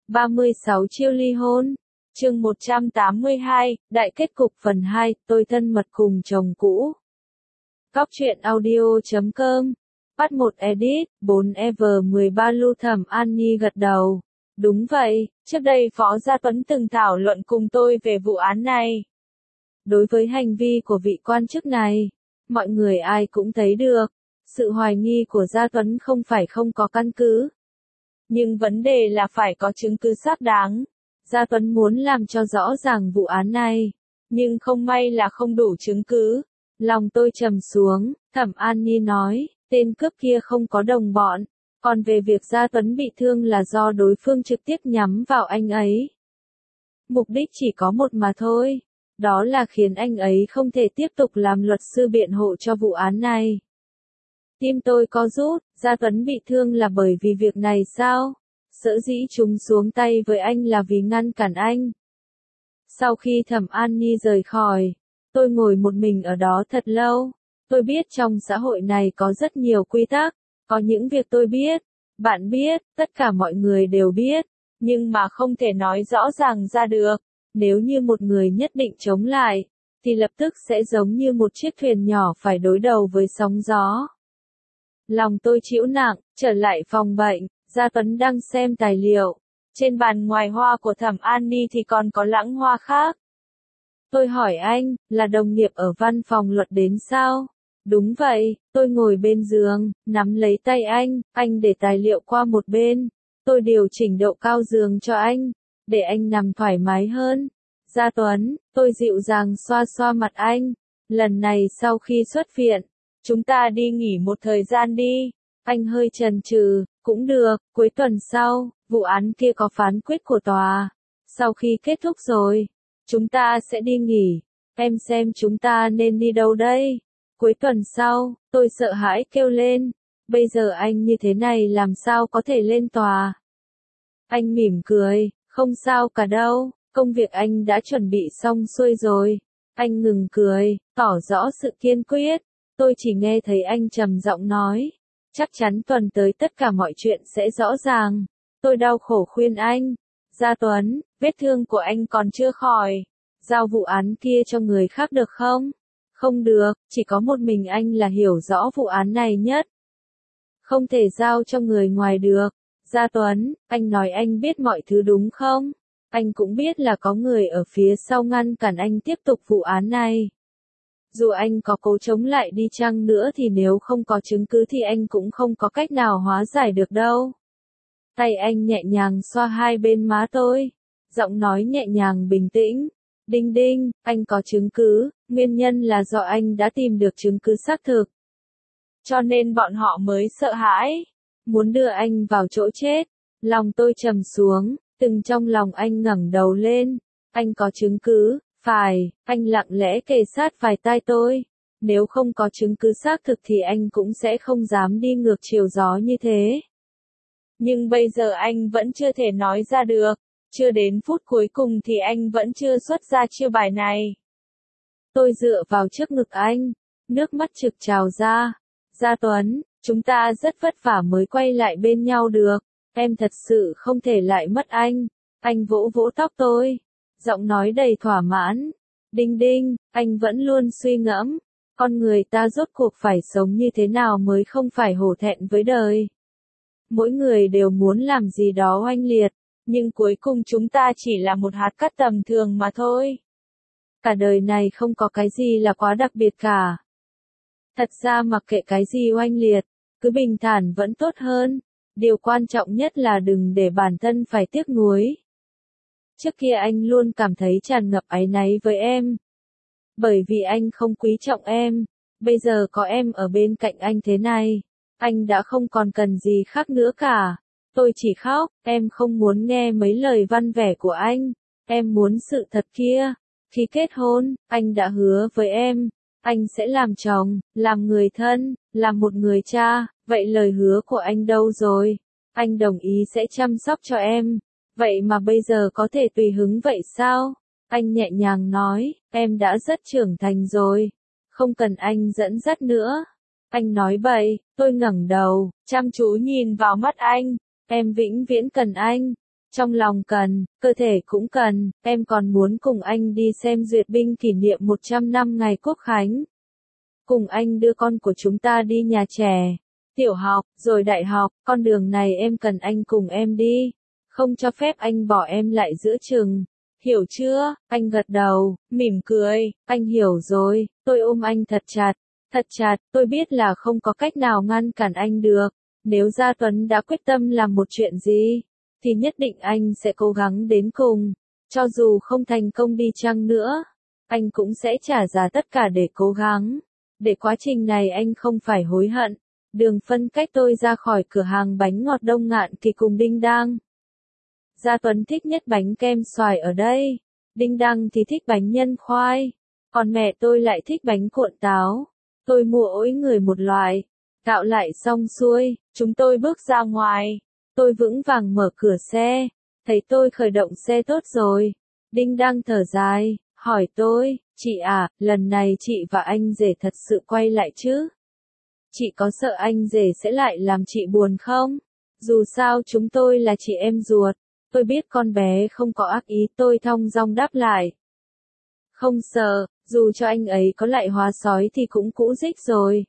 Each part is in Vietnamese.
36 chiêu ly hôn. Chương 182, Đại kết cục phần 2, tôi thân mật cùng chồng cũ. Cóc truyện audio.com. Bắt 1 edit, 4 ever 13 lưu Thẩm An Nhi gật đầu. Đúng vậy, trước đây Phó Gia Tuấn từng thảo luận cùng tôi về vụ án này. Đối với hành vi của vị quan chức này, mọi người ai cũng thấy được, sự hoài nghi của Gia Tuấn không phải không có căn cứ. Nhưng vấn đề là phải có chứng cứ xác đáng. Gia Tuấn muốn làm cho rõ ràng vụ án này, nhưng không may là không đủ chứng cứ. Lòng tôi trầm xuống, Thẩm An Nhi nói, tên cướp kia không có đồng bọn, còn về việc Gia Tuấn bị thương là do đối phương trực tiếp nhắm vào anh ấy. Mục đích chỉ có một mà thôi, đó là khiến anh ấy không thể tiếp tục làm luật sư biện hộ cho vụ án này. Tim tôi co rút, Gia Tuấn bị thương là bởi vì việc này sao? Sở dĩ chúng xuống tay với anh là vì ngăn cản anh. Sau khi Thẩm An Nhi rời khỏi, tôi ngồi một mình ở đó thật lâu. Tôi biết trong xã hội này có rất nhiều quy tắc, có những việc tôi biết, bạn biết, tất cả mọi người đều biết, nhưng mà không thể nói rõ ràng ra được. Nếu như một người nhất định chống lại, thì lập tức sẽ giống như một chiếc thuyền nhỏ phải đối đầu với sóng gió. Lòng tôi chịu nặng, trở lại phòng bệnh, Gia Tuấn đang xem tài liệu. Trên bàn ngoài hoa của Thẩm An Nhi thì còn có lẵng hoa khác. Tôi hỏi anh, là đồng nghiệp ở văn phòng luật đến sao? Đúng vậy, tôi ngồi bên giường, nắm lấy tay anh để tài liệu qua một bên. Tôi điều chỉnh độ cao giường cho anh, để anh nằm thoải mái hơn. Gia Tuấn, tôi dịu dàng xoa xoa mặt anh. Lần này sau khi xuất viện, chúng ta đi nghỉ một thời gian đi. Anh hơi chần chừ, cũng được, cuối tuần sau, vụ án kia có phán quyết của tòa. Sau khi kết thúc rồi, chúng ta sẽ đi nghỉ. Em xem chúng ta nên đi đâu đây? Cuối tuần sau, tôi sợ hãi kêu lên. Bây giờ anh như thế này làm sao có thể lên tòa? Anh mỉm cười, không sao cả đâu, công việc anh đã chuẩn bị xong xuôi rồi. Anh ngừng cười, tỏ rõ sự kiên quyết. Tôi chỉ nghe thấy anh trầm giọng nói. Chắc chắn tuần tới tất cả mọi chuyện sẽ rõ ràng. Tôi đau khổ khuyên anh. Gia Tuấn, vết thương của anh còn chưa khỏi. Giao vụ án kia cho người khác được không? Không được, chỉ có một mình anh là hiểu rõ vụ án này nhất. Không thể giao cho người ngoài được. Gia Tuấn, anh nói anh biết mọi thứ đúng không? Anh cũng biết là có người ở phía sau ngăn cản anh tiếp tục vụ án này. Dù anh có cố chống lại đi chăng nữa thì nếu không có chứng cứ thì anh cũng không có cách nào hóa giải được đâu. Tay anh nhẹ nhàng xoa hai bên má tôi. Giọng nói nhẹ nhàng bình tĩnh. Đinh đinh, anh có chứng cứ, nguyên nhân là do anh đã tìm được chứng cứ xác thực. Cho nên bọn họ mới sợ hãi, muốn đưa anh vào chỗ chết. Lòng tôi trầm xuống, từng trong lòng anh ngẩng đầu lên. Anh có chứng cứ, phải, anh lặng lẽ kề sát vài tai tôi. Nếu không có chứng cứ xác thực thì anh cũng sẽ không dám đi ngược chiều gió như thế. Nhưng bây giờ anh vẫn chưa thể nói ra được. Chưa đến phút cuối cùng thì anh vẫn chưa xuất ra chiêu bài này. Tôi dựa vào trước ngực anh, nước mắt trực trào ra. Gia Tuấn, chúng ta rất vất vả mới quay lại bên nhau được. Em thật sự không thể lại mất anh. Anh vỗ vỗ tóc tôi, giọng nói đầy thỏa mãn. Đinh đinh, anh vẫn luôn suy ngẫm. Con người ta rốt cuộc phải sống như thế nào mới không phải hổ thẹn với đời. Mỗi người đều muốn làm gì đó oanh liệt. Nhưng cuối cùng chúng ta chỉ là một hạt cát tầm thường mà thôi. Cả đời này không có cái gì là quá đặc biệt cả. Thật ra mặc kệ cái gì oanh liệt, cứ bình thản vẫn tốt hơn. Điều quan trọng nhất là đừng để bản thân phải tiếc nuối. Trước kia anh luôn cảm thấy tràn ngập áy náy với em. Bởi vì anh không quý trọng em. Bây giờ có em ở bên cạnh anh thế này, anh đã không còn cần gì khác nữa cả. Tôi chỉ khóc, em không muốn nghe mấy lời văn vẻ của anh. Em muốn sự thật kia. Khi kết hôn, anh đã hứa với em. Anh sẽ làm chồng, làm người thân, làm một người cha. Vậy lời hứa của anh đâu rồi? Anh đồng ý sẽ chăm sóc cho em. Vậy mà bây giờ có thể tùy hứng vậy sao? Anh nhẹ nhàng nói, em đã rất trưởng thành rồi. Không cần anh dẫn dắt nữa. Anh nói bậy, tôi ngẩng đầu, chăm chú nhìn vào mắt anh. Em vĩnh viễn cần anh. Trong lòng cần, cơ thể cũng cần, em còn muốn cùng anh đi xem duyệt binh kỷ niệm 100 năm ngày Quốc khánh. Cùng anh đưa con của chúng ta đi nhà trẻ, tiểu học, rồi đại học, con đường này em cần anh cùng em đi. Không cho phép anh bỏ em lại giữa chừng. Hiểu chưa? Anh gật đầu, mỉm cười, anh hiểu rồi, tôi ôm anh thật chặt, tôi biết là không có cách nào ngăn cản anh được. Nếu Gia Tuấn đã quyết tâm làm một chuyện gì, thì nhất định anh sẽ cố gắng đến cùng. Cho dù không thành công đi chăng nữa, anh cũng sẽ trả giá tất cả để cố gắng. Để quá trình này anh không phải hối hận. Đường phân cách tôi ra khỏi cửa hàng bánh ngọt Đông Ngạn Kỳ cùng Đinh Đang. Gia Tuấn thích nhất bánh kem xoài ở đây. Đinh Đăng thì thích bánh nhân khoai. Còn mẹ tôi lại thích bánh cuộn táo. Tôi mua mỗi người một loại. Gạo lại xong xuôi, chúng tôi bước ra ngoài. Tôi vững vàng mở cửa xe. Thấy tôi khởi động xe tốt rồi. Đinh Đăng thở dài, hỏi tôi, chị à, lần này chị và anh rể thật sự quay lại chứ? Chị có sợ anh rể sẽ lại làm chị buồn không? Dù sao chúng tôi là chị em ruột. Tôi biết con bé không có ác ý, tôi thong dong đáp lại. Không sợ, dù cho anh ấy có lại hóa sói thì cũng cũ rích rồi.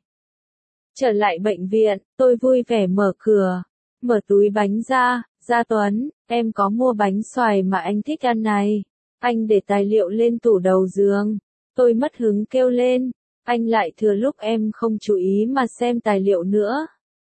Trở lại bệnh viện, tôi vui vẻ mở cửa, mở túi bánh ra, Gia Tuấn, em có mua bánh xoài mà anh thích ăn này. Anh để tài liệu lên tủ đầu giường. Tôi mất hứng kêu lên, anh lại thừa lúc em không chú ý mà xem tài liệu nữa.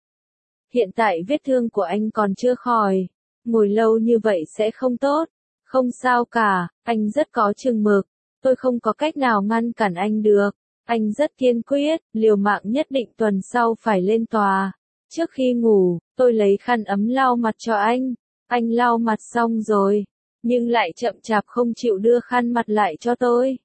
Hiện tại vết thương của anh còn chưa khỏi. Ngồi lâu như vậy sẽ không tốt. Không sao cả, anh rất có chừng mực. Tôi không có cách nào ngăn cản anh được. Anh rất kiên quyết, liều mạng nhất định tuần sau phải lên tòa. Trước khi ngủ, tôi lấy khăn ấm lau mặt cho anh. Anh lau mặt xong rồi, nhưng lại chậm chạp không chịu đưa khăn mặt lại cho tôi.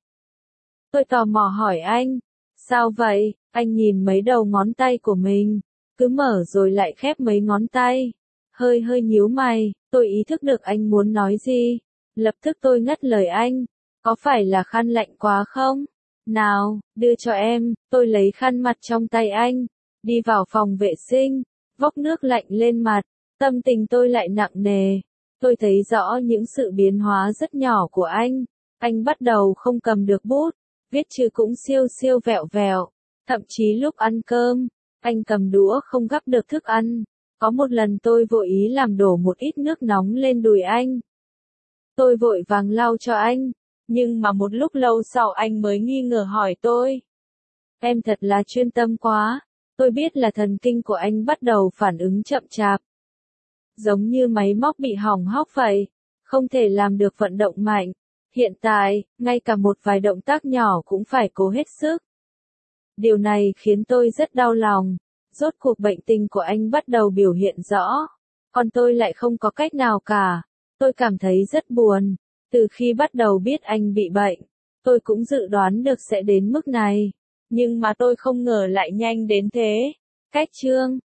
Tôi tò mò hỏi anh, sao vậy? Anh nhìn mấy đầu ngón tay của mình, cứ mở rồi lại khép mấy ngón tay. Hơi nhíu mày, tôi ý thức được anh muốn nói gì. Lập tức tôi ngắt lời anh, có phải là khăn lạnh quá không? Nào, đưa cho em. Tôi lấy khăn mặt trong tay anh, đi vào phòng vệ sinh, vốc nước lạnh lên mặt. Tâm tình tôi lại nặng nề. Tôi thấy rõ những sự biến hóa rất nhỏ của anh. Anh bắt đầu không cầm được bút, viết chữ cũng siêu vẹo vẹo. Thậm chí lúc ăn cơm, anh cầm đũa không gắp được thức ăn. Có một lần tôi vội ý làm đổ một ít nước nóng lên đùi anh. Tôi vội vàng lau cho anh, nhưng mà một lúc lâu sau anh mới nghi ngờ hỏi tôi. Em thật là chuyên tâm quá. Tôi biết là thần kinh của anh bắt đầu phản ứng chậm chạp. Giống như máy móc bị hỏng hóc vậy, không thể làm được vận động mạnh. Hiện tại, ngay cả một vài động tác nhỏ cũng phải cố hết sức. Điều này khiến tôi rất đau lòng. Rốt cuộc bệnh tình của anh bắt đầu biểu hiện rõ. Còn tôi lại không có cách nào cả. Tôi cảm thấy rất buồn. Từ khi bắt đầu biết anh bị bệnh, tôi cũng dự đoán được sẽ đến mức này. Nhưng mà tôi không ngờ lại nhanh đến thế. Cách chương